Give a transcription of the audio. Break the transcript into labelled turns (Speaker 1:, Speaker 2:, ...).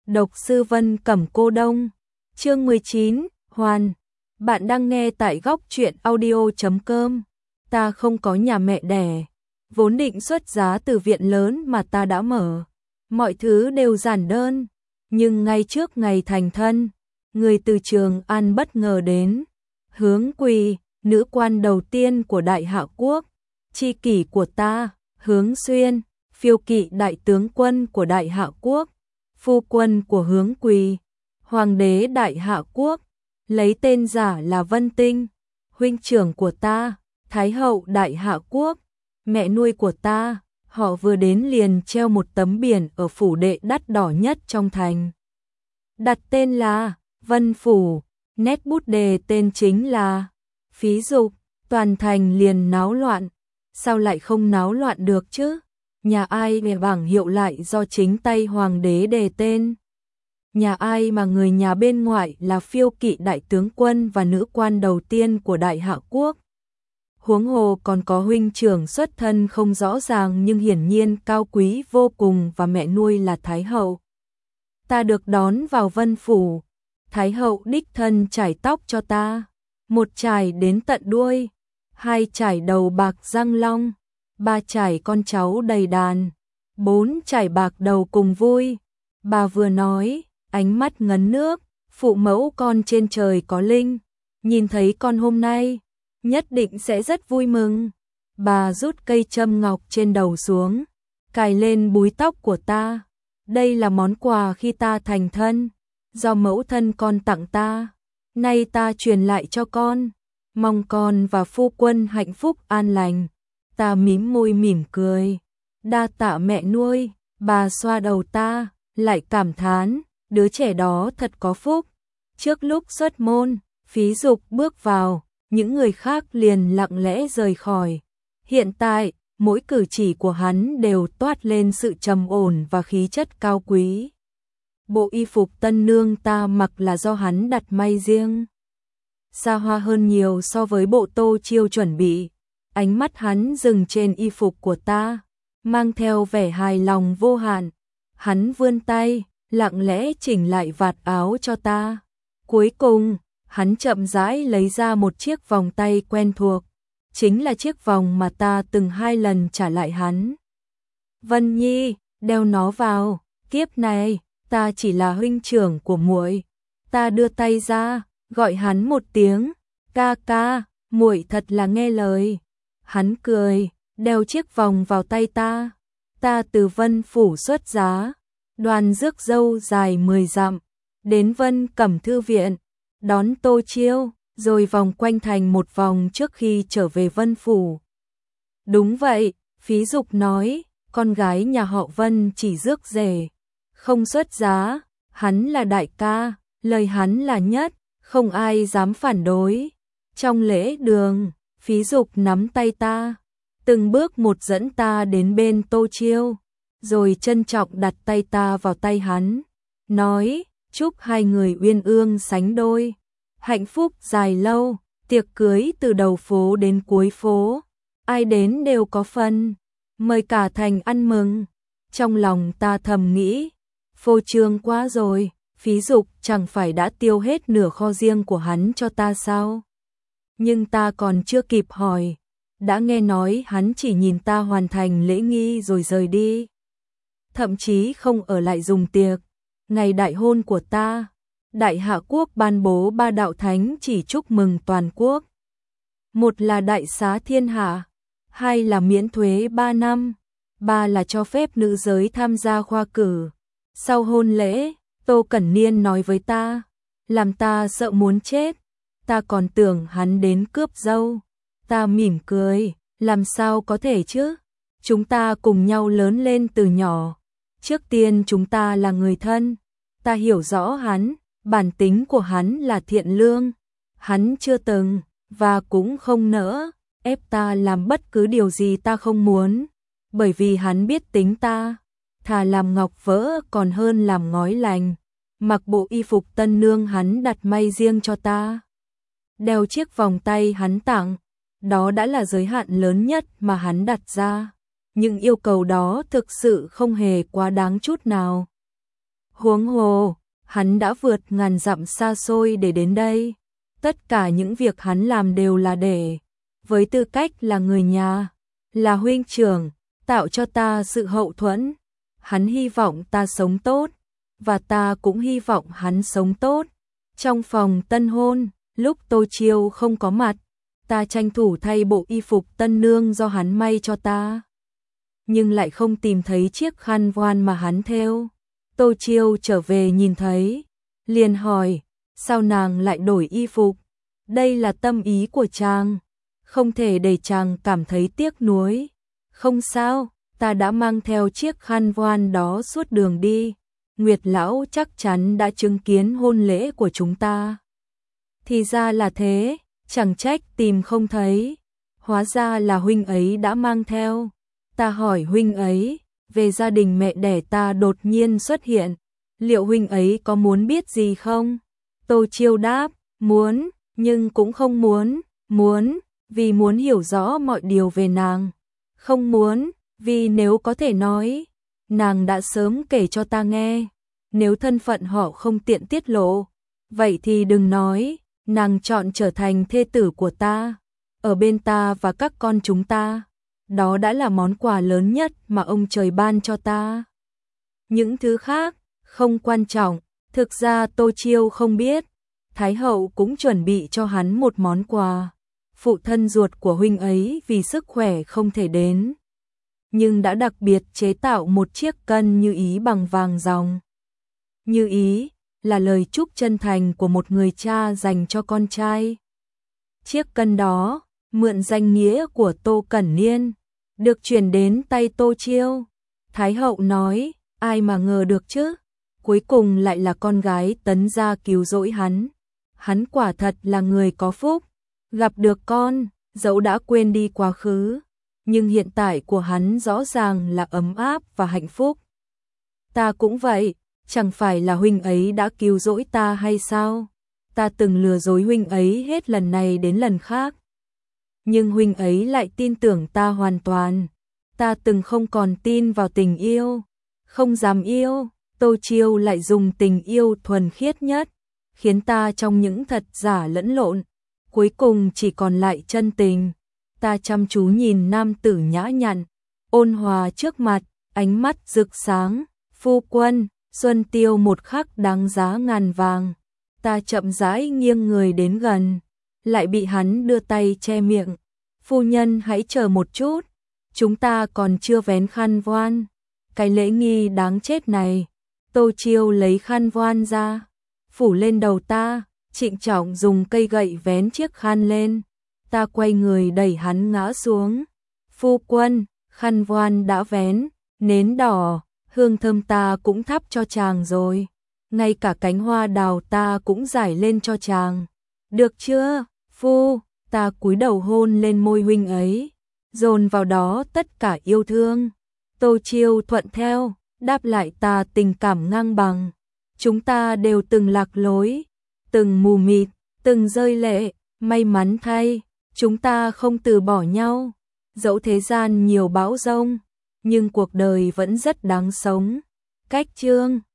Speaker 1: Độc sư Vân Cẩm Cô Đông. Chương 19, Hoàn. Bạn đang nghe tại góc truyện audio.com. Ta không có nhà mẹ đẻ, vốn định xuất giá từ viện lớn mà ta đã mở. Mọi thứ đều giản đơn, nhưng ngay trước ngày thành thân, người từ Trường An bất ngờ đến. Hướng Quỳ, nữ quan đầu tiên của Đại Hạ Quốc, tri kỷ của ta. Hướng Xuyên, phiêu kỵ đại tướng quân của Đại Hạ Quốc, phu quân của Hướng Quỳ, hoàng đế Đại Hạ Quốc, lấy tên giả là Vân Tinh, huynh trưởng của ta, Thái hậu Đại Hạ Quốc, mẹ nuôi của ta. Họ vừa đến liền treo một tấm biển ở phủ đệ đắt đỏ nhất trong thành. Đặt tên là Vân Phủ, nét bút đề tên chính là Phí Dục. Toàn thành liền náo loạn. Sao lại không náo loạn được chứ? Nhà ai mà bảng hiệu lại do chính tay hoàng đế đề tên? Nhà ai mà người nhà bên ngoại là phiêu kỵ đại tướng quân và nữ quan đầu tiên của Đại Hạ Quốc? Huống hồ còn có huynh trưởng xuất thân không rõ ràng nhưng hiển nhiên cao quý vô cùng và mẹ nuôi là Thái hậu. Ta được đón vào Vân Phủ, Thái hậu đích thân chải tóc cho ta, một chải đến tận đuôi, hai chải đầu bạc răng long, ba chải con cháu đầy đàn, bốn chải bạc đầu cùng vui. Bà vừa nói, ánh mắt ngấn nước, phụ mẫu con trên trời có linh, nhìn thấy con hôm nay, nhất định sẽ rất vui mừng. Bà rút cây châm ngọc trên đầu xuống, cài lên búi tóc của ta. Đây là món quà khi ta thành thân, do mẫu thân con tặng ta, nay ta truyền lại cho con, mong con và phu quân hạnh phúc an lành. Ta mím môi mỉm cười, đa tạ mẹ nuôi. Bà xoa đầu ta, lại cảm thán, đứa trẻ đó thật có phúc. Trước lúc xuất môn, Phí Dục bước vào, những người khác liền lặng lẽ rời khỏi. Hiện tại, mỗi cử chỉ của hắn đều toát lên sự trầm ổn và khí chất cao quý. Bộ y phục tân nương ta mặc là do hắn đặt may riêng, xa hoa hơn nhiều so với bộ Tô Chiêu chuẩn bị. Ánh mắt hắn dừng trên y phục của ta, mang theo vẻ hài lòng vô hạn. Hắn vươn tay, lặng lẽ chỉnh lại vạt áo cho ta. Cuối cùng, hắn chậm rãi lấy ra một chiếc vòng tay quen thuộc, chính là chiếc vòng mà ta từng 2 lần trả lại hắn. Vân Nhi, đeo nó vào, kiếp này, ta chỉ là huynh trưởng của muội. Ta đưa tay ra, gọi hắn một tiếng, ca ca, muội thật là nghe lời. Hắn cười, đeo chiếc vòng vào tay ta. Ta từ Vân Phủ xuất giá, đoàn rước dâu dài 10 dặm, đến Vân Cẩm Thư Viện, đón Tô Chiêu, rồi vòng quanh thành một vòng trước khi trở về Vân Phủ. Đúng vậy, Phí Dục nói, con gái nhà họ Vân chỉ rước rể, không xuất giá, hắn là đại ca, lời hắn là nhất, không ai dám phản đối. Trong lễ đường, Phí Dục nắm tay ta, từng bước một dẫn ta đến bên Tô Chiêu, rồi trân trọng đặt tay ta vào tay hắn, nói, chúc hai người uyên ương sánh đôi, hạnh phúc dài lâu. Tiệc cưới từ đầu phố đến cuối phố, ai đến đều có phần, mời cả thành ăn mừng. Trong lòng ta thầm nghĩ, phô trương quá rồi, Phí Dục chẳng phải đã tiêu hết nửa kho riêng của hắn cho ta sao? Nhưng ta còn chưa kịp hỏi, đã nghe nói hắn chỉ nhìn ta hoàn thành lễ nghi rồi rời đi. Thậm chí không ở lại dùng tiệc. Ngày đại hôn của ta, Đại Hạ Quốc ban bố 3 đạo thánh chỉ chúc mừng toàn quốc. Một là đại xá thiên hạ, hai là miễn thuế 3 năm, ba là cho phép nữ giới tham gia khoa cử. Sau hôn lễ, Tô Cẩn Niên nói với ta, làm ta sợ muốn chết. Ta còn tưởng hắn đến cướp dâu. Ta mỉm cười, làm sao có thể chứ? Chúng ta cùng nhau lớn lên từ nhỏ. Trước tiên chúng ta là người thân. Ta hiểu rõ hắn, bản tính của hắn là thiện lương. Hắn chưa từng, và cũng không nỡ, ép ta làm bất cứ điều gì ta không muốn. Bởi vì hắn biết tính ta, thà làm ngọc vỡ còn hơn làm ngói lành. Mặc bộ y phục tân nương hắn đặt may riêng cho ta, đeo chiếc vòng tay hắn tặng, đó đã là giới hạn lớn nhất mà hắn đặt ra. Nhưng yêu cầu đó thực sự không hề quá đáng chút nào. Huống hồ, hắn đã vượt ngàn dặm xa xôi để đến đây. Tất cả những việc hắn làm đều là để, với tư cách là người nhà, là huynh trưởng, tạo cho ta sự hậu thuẫn. Hắn hy vọng ta sống tốt, và ta cũng hy vọng hắn sống tốt. Trong phòng tân hôn, lúc Tô Chiêu không có mặt, ta tranh thủ thay bộ y phục tân nương do hắn may cho ta. Nhưng lại không tìm thấy chiếc khăn voan mà hắn thêu. Tô Chiêu trở về nhìn thấy, liền hỏi, sao nàng lại đổi y phục? Đây là tâm ý của chàng, không thể để chàng cảm thấy tiếc nuối. Không sao, ta đã mang theo chiếc khăn voan đó suốt đường đi. Nguyệt lão chắc chắn đã chứng kiến hôn lễ của chúng ta. Thì ra là thế, chẳng trách tìm không thấy. Hóa ra là huynh ấy đã mang theo. Ta hỏi huynh ấy về gia đình mẹ đẻ ta đột nhiên xuất hiện, liệu huynh ấy có muốn biết gì không? Tô Chiêu đáp, muốn, nhưng cũng không muốn. Muốn, vì muốn hiểu rõ mọi điều về nàng. Không muốn, vì nếu có thể nói, nàng đã sớm kể cho ta nghe. Nếu thân phận họ không tiện tiết lộ, vậy thì đừng nói. Nàng chọn trở thành thê tử của ta, ở bên ta và các con chúng ta. Đó đã là món quà lớn nhất mà ông trời ban cho ta. Những thứ khác, không quan trọng. Thực ra Tô Chiêu không biết, Thái hậu cũng chuẩn bị cho hắn một món quà. Phụ thân ruột của huynh ấy vì sức khỏe không thể đến, nhưng đã đặc biệt chế tạo một chiếc cân như ý bằng vàng ròng. Như ý là lời chúc chân thành của một người cha dành cho con trai. Chiếc cân đó, mượn danh nghĩa của Tô Cẩn Niên, được chuyển đến tay Tô Chiêu. Thái hậu nói, ai mà ngờ được chứ, cuối cùng lại là con gái Tấn gia cứu rỗi hắn. Hắn quả thật là người có phúc, gặp được con, dẫu đã quên đi quá khứ, nhưng hiện tại của hắn rõ ràng là ấm áp và hạnh phúc. Ta cũng vậy, chẳng phải là huynh ấy đã cứu rỗi ta hay sao? Ta từng lừa dối huynh ấy hết lần này đến lần khác, nhưng huynh ấy lại tin tưởng ta hoàn toàn. Ta từng không còn tin vào tình yêu, không dám yêu. Tô Chiêu lại dùng tình yêu thuần khiết nhất, khiến ta trong những thật giả lẫn lộn, cuối cùng chỉ còn lại chân tình. Ta chăm chú nhìn nam tử nhã nhặn, ôn hòa trước mặt, ánh mắt rực sáng. Phu quân, Xuân Tiêu một khắc đáng giá ngàn vàng. Ta chậm rãi nghiêng người đến gần, lại bị hắn đưa tay che miệng. Phu nhân hãy chờ một chút, chúng ta còn chưa vén khăn voan. Cái lễ nghi đáng chết này. Tô Chiêu lấy khăn voan ra, phủ lên đầu ta, trịnh trọng dùng cây gậy vén chiếc khăn lên. Ta quay người đẩy hắn ngã xuống. Phu quân, khăn voan đã vén, nến đỏ, hương thơm ta cũng thắp cho chàng rồi. Ngay cả cánh hoa đào ta cũng rải lên cho chàng. Được chưa, phu? Ta cúi đầu hôn lên môi huynh ấy, dồn vào đó tất cả yêu thương. Tô Chiêu thuận theo, đáp lại ta tình cảm ngang bằng. Chúng ta đều từng lạc lối, từng mù mịt, từng rơi lệ. May mắn thay, chúng ta không từ bỏ nhau. Dẫu thế gian nhiều bão giông, nhưng cuộc đời vẫn rất đáng sống. Cách chương